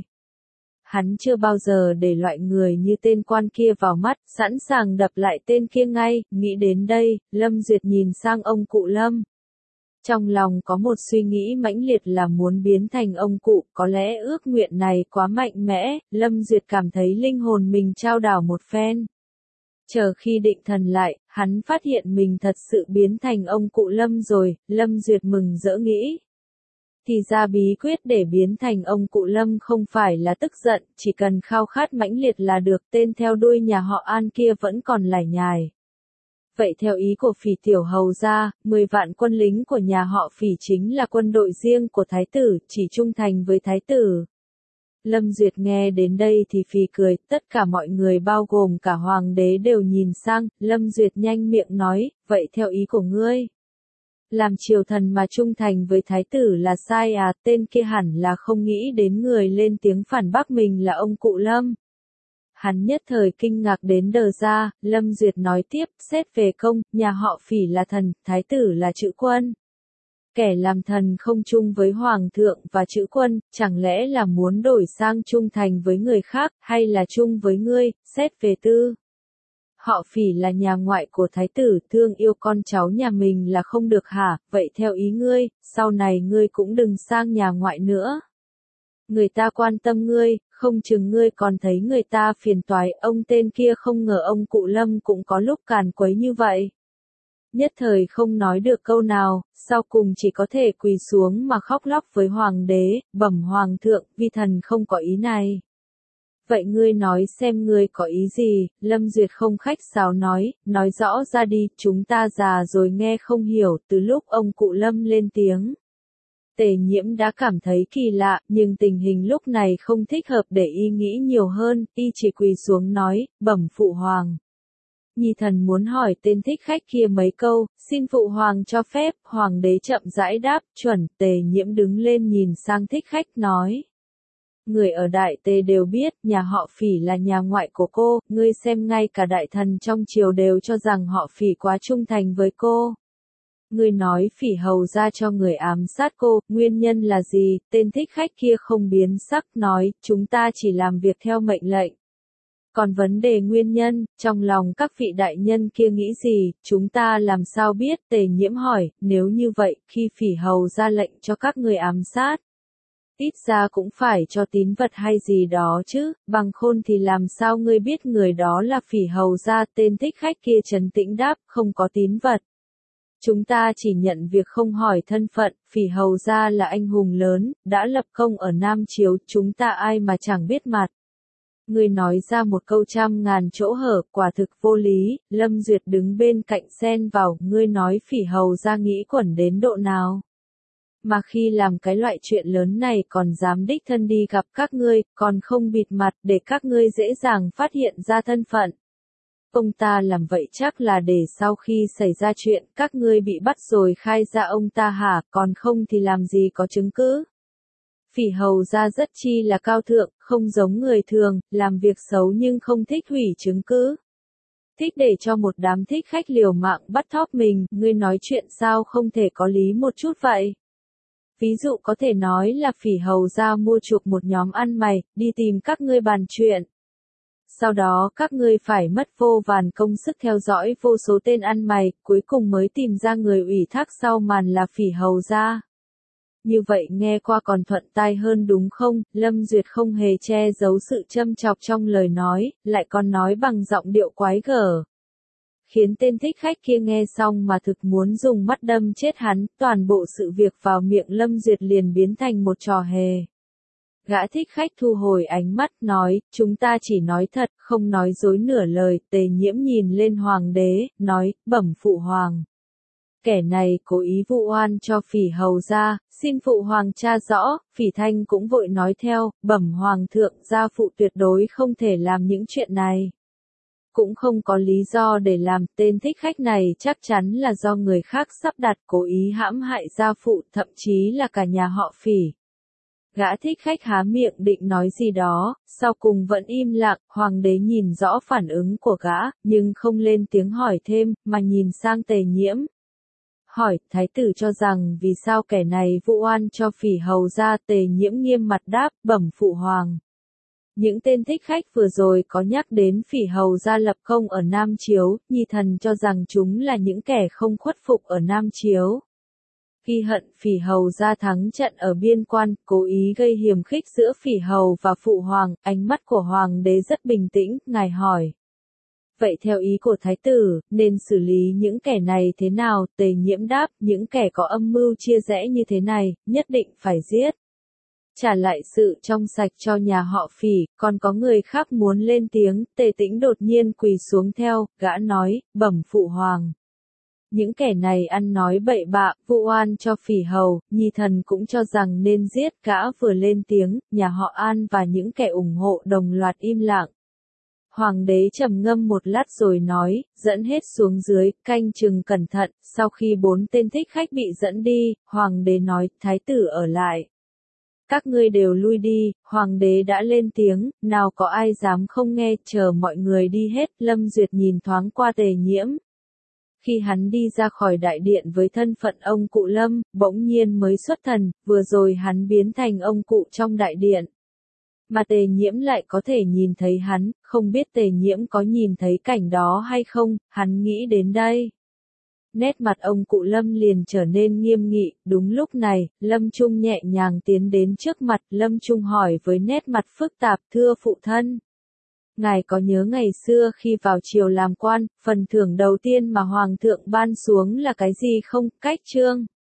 Hắn chưa bao giờ để loại người như tên quan kia vào mắt, sẵn sàng đập lại tên kia ngay. Nghĩ đến đây, Lâm Duyệt nhìn sang ông cụ Lâm. Trong lòng có một suy nghĩ mãnh liệt là muốn biến thành ông cụ, có lẽ ước nguyện này quá mạnh mẽ. Lâm Duyệt cảm thấy linh hồn mình trao đảo một phen. Chờ khi định thần lại, hắn phát hiện mình thật sự biến thành ông cụ Lâm rồi. Lâm Duyệt mừng rỡ nghĩ. Thì ra bí quyết để biến thành ông cụ Lâm không phải là tức giận, chỉ cần khao khát mãnh liệt là được. Tên theo đuôi nhà họ An kia vẫn còn lải nhải. Vậy theo ý của Phỉ tiểu hầu gia, mười vạn quân lính của nhà họ Phỉ chính là quân đội riêng của Thái tử, chỉ trung thành với Thái tử. Lâm Duyệt nghe đến đây thì phì cười, tất cả mọi người bao gồm cả Hoàng đế đều nhìn sang. Lâm Duyệt nhanh miệng nói, vậy theo ý của ngươi, làm triều thần mà trung thành với Thái tử là sai à? Tên kia hẳn là không nghĩ đến người lên tiếng phản bác mình là ông cụ Lâm. Hắn nhất thời kinh ngạc đến đờ ra. Lâm Duyệt nói tiếp, xét về công, nhà họ Phỉ là thần, Thái tử là chữ quân. Kẻ làm thần không chung với Hoàng thượng và chữ quân, chẳng lẽ là muốn đổi sang trung thành với người khác, hay là chung với ngươi? Xét về tư, họ Phỉ là nhà ngoại của Thái tử, thương yêu con cháu nhà mình là không được hả? Vậy theo ý ngươi, sau này ngươi cũng đừng sang nhà ngoại nữa. Người ta quan tâm ngươi, không chừng ngươi còn thấy người ta phiền toái. Ông tên kia không ngờ ông cụ Lâm cũng có lúc càn quấy như vậy. Nhất thời không nói được câu nào, sau cùng chỉ có thể quỳ xuống mà khóc lóc với hoàng đế, bẩm hoàng thượng, vi thần không có ý này. Vậy ngươi nói xem ngươi có ý gì, Lâm Duyệt không khách sáo nói, nói rõ ra đi, chúng ta già rồi nghe không hiểu, từ lúc ông cụ Lâm lên tiếng. Tề Nhiễm đã cảm thấy kỳ lạ, nhưng tình hình lúc này không thích hợp để y nghĩ nhiều hơn, y chỉ quỳ xuống nói, bẩm phụ hoàng. Nhi thần muốn hỏi tên thích khách kia mấy câu, xin phụ hoàng cho phép, hoàng đế chậm rãi đáp, chuẩn, Tề Nhiễm đứng lên nhìn sang thích khách nói. Người ở Đại Tề đều biết, nhà họ Phỉ là nhà ngoại của cô, ngươi xem ngay cả đại thần trong triều đều cho rằng họ Phỉ quá trung thành với cô. Ngươi nói Phỉ hầu ra cho người ám sát cô, nguyên nhân là gì? Tên thích khách kia không biến sắc nói, chúng ta chỉ làm việc theo mệnh lệnh. Còn vấn đề nguyên nhân, trong lòng các vị đại nhân kia nghĩ gì, chúng ta làm sao biết? Tề Nhiễm hỏi, nếu như vậy, khi Phỉ hầu ra lệnh cho các người ám sát, ít ra cũng phải cho tín vật hay gì đó chứ, bằng khôn thì làm sao ngươi biết người đó là Phỉ hầu ra? Tên thích khách kia trấn tĩnh đáp, không có tín vật. Chúng ta chỉ nhận việc không hỏi thân phận, Phỉ hầu ra là anh hùng lớn, đã lập công ở Nam Chiếu, chúng ta ai mà chẳng biết mặt. Ngươi nói ra một câu trăm ngàn chỗ hở, quả thực vô lý, Lâm Duyệt đứng bên cạnh xen vào, ngươi nói Phỉ hầu ra nghĩ quẩn đến độ nào. Mà khi làm cái loại chuyện lớn này còn dám đích thân đi gặp các ngươi, còn không bịt mặt để các ngươi dễ dàng phát hiện ra thân phận. Ông ta làm vậy chắc là để sau khi xảy ra chuyện các ngươi bị bắt rồi khai ra ông ta hả, còn không thì làm gì có chứng cứ. Phỉ hầu ra rất chi là cao thượng, không giống người thường, làm việc xấu nhưng không thích hủy chứng cứ. Thích để cho một đám thích khách liều mạng bắt thóp mình, ngươi nói chuyện sao không thể có lý một chút vậy. Ví dụ có thể nói là Phỉ hầu ra mua chuộc một nhóm ăn mày, đi tìm các ngươi bàn chuyện. Sau đó các ngươi phải mất vô vàn công sức theo dõi vô số tên ăn mày, cuối cùng mới tìm ra người ủy thác sau màn là Phỉ hầu ra. Như vậy nghe qua còn thuận tai hơn đúng không? Lâm Duyệt không hề che giấu sự châm chọc trong lời nói, lại còn nói bằng giọng điệu quái gở. Khiến tên thích khách kia nghe xong mà thực muốn dùng mắt đâm chết hắn, toàn bộ sự việc vào miệng Lâm Duyệt liền biến thành một trò hề. Gã thích khách thu hồi ánh mắt nói, chúng ta chỉ nói thật, không nói dối nửa lời. Tề Nhiễm nhìn lên hoàng đế, nói, bẩm phụ hoàng. Kẻ này cố ý vụ oan cho Phỉ hầu ra, xin phụ hoàng tra rõ. Phỉ Thanh cũng vội nói theo, bẩm hoàng thượng, gia phụ tuyệt đối không thể làm những chuyện này. Cũng không có lý do để làm, tên thích khách này chắc chắn là do người khác sắp đặt cố ý hãm hại gia phụ, thậm chí là cả nhà họ Phỉ. Gã thích khách há miệng định nói gì đó, sau cùng vẫn im lặng, hoàng đế nhìn rõ phản ứng của gã, nhưng không lên tiếng hỏi thêm, mà nhìn sang Tề Nhiễm. Hỏi, thái tử cho rằng vì sao kẻ này vụ oan cho Phỉ hầu ra? Tề Nhiễm nghiêm mặt đáp, bẩm phụ hoàng. Những tên thích khách vừa rồi có nhắc đến Phỉ hầu ra lập công ở Nam Chiếu, nhi thần cho rằng chúng là những kẻ không khuất phục ở Nam Chiếu. Ghi hận Phỉ hầu ra thắng trận ở biên quan, cố ý gây hiềm khích giữa Phỉ hầu và phụ hoàng, ánh mắt của hoàng đế rất bình tĩnh, ngài hỏi. Vậy theo ý của thái tử, nên xử lý những kẻ này thế nào? Tề Nhiễm đáp, những kẻ có âm mưu chia rẽ như thế này, nhất định phải giết. Trả lại sự trong sạch cho nhà họ Phỉ, còn có người khác muốn lên tiếng, Tề Tĩnh đột nhiên quỳ xuống theo, gã nói, bẩm phụ hoàng. Những kẻ này ăn nói bậy bạ, vụ oan cho Phỉ hầu, nhi thần cũng cho rằng nên giết. Gã vừa lên tiếng, nhà họ An và những kẻ ủng hộ đồng loạt im lặng. Hoàng đế trầm ngâm một lát rồi nói, dẫn hết xuống dưới, canh chừng cẩn thận. Sau khi bốn tên thích khách bị dẫn đi, hoàng đế nói, thái tử ở lại. Các ngươi đều lui đi, hoàng đế đã lên tiếng, nào có ai dám không nghe, chờ mọi người đi hết. Lâm Duyệt nhìn thoáng qua Tề Nhiễm. Khi hắn đi ra khỏi đại điện với thân phận ông cụ Lâm, bỗng nhiên mới xuất thần, vừa rồi hắn biến thành ông cụ trong đại điện. Mà Tề Nhiễm lại có thể nhìn thấy hắn, không biết Tề Nhiễm có nhìn thấy cảnh đó hay không, hắn nghĩ đến đây. Nét mặt ông cụ Lâm liền trở nên nghiêm nghị, đúng lúc này, Lâm Trung nhẹ nhàng tiến đến trước mặt, Lâm Trung hỏi với nét mặt phức tạp, thưa phụ thân. ngài có nhớ ngày xưa khi vào triều làm quan, phần thưởng đầu tiên mà Hoàng thượng ban xuống là cái gì không? Cách chương.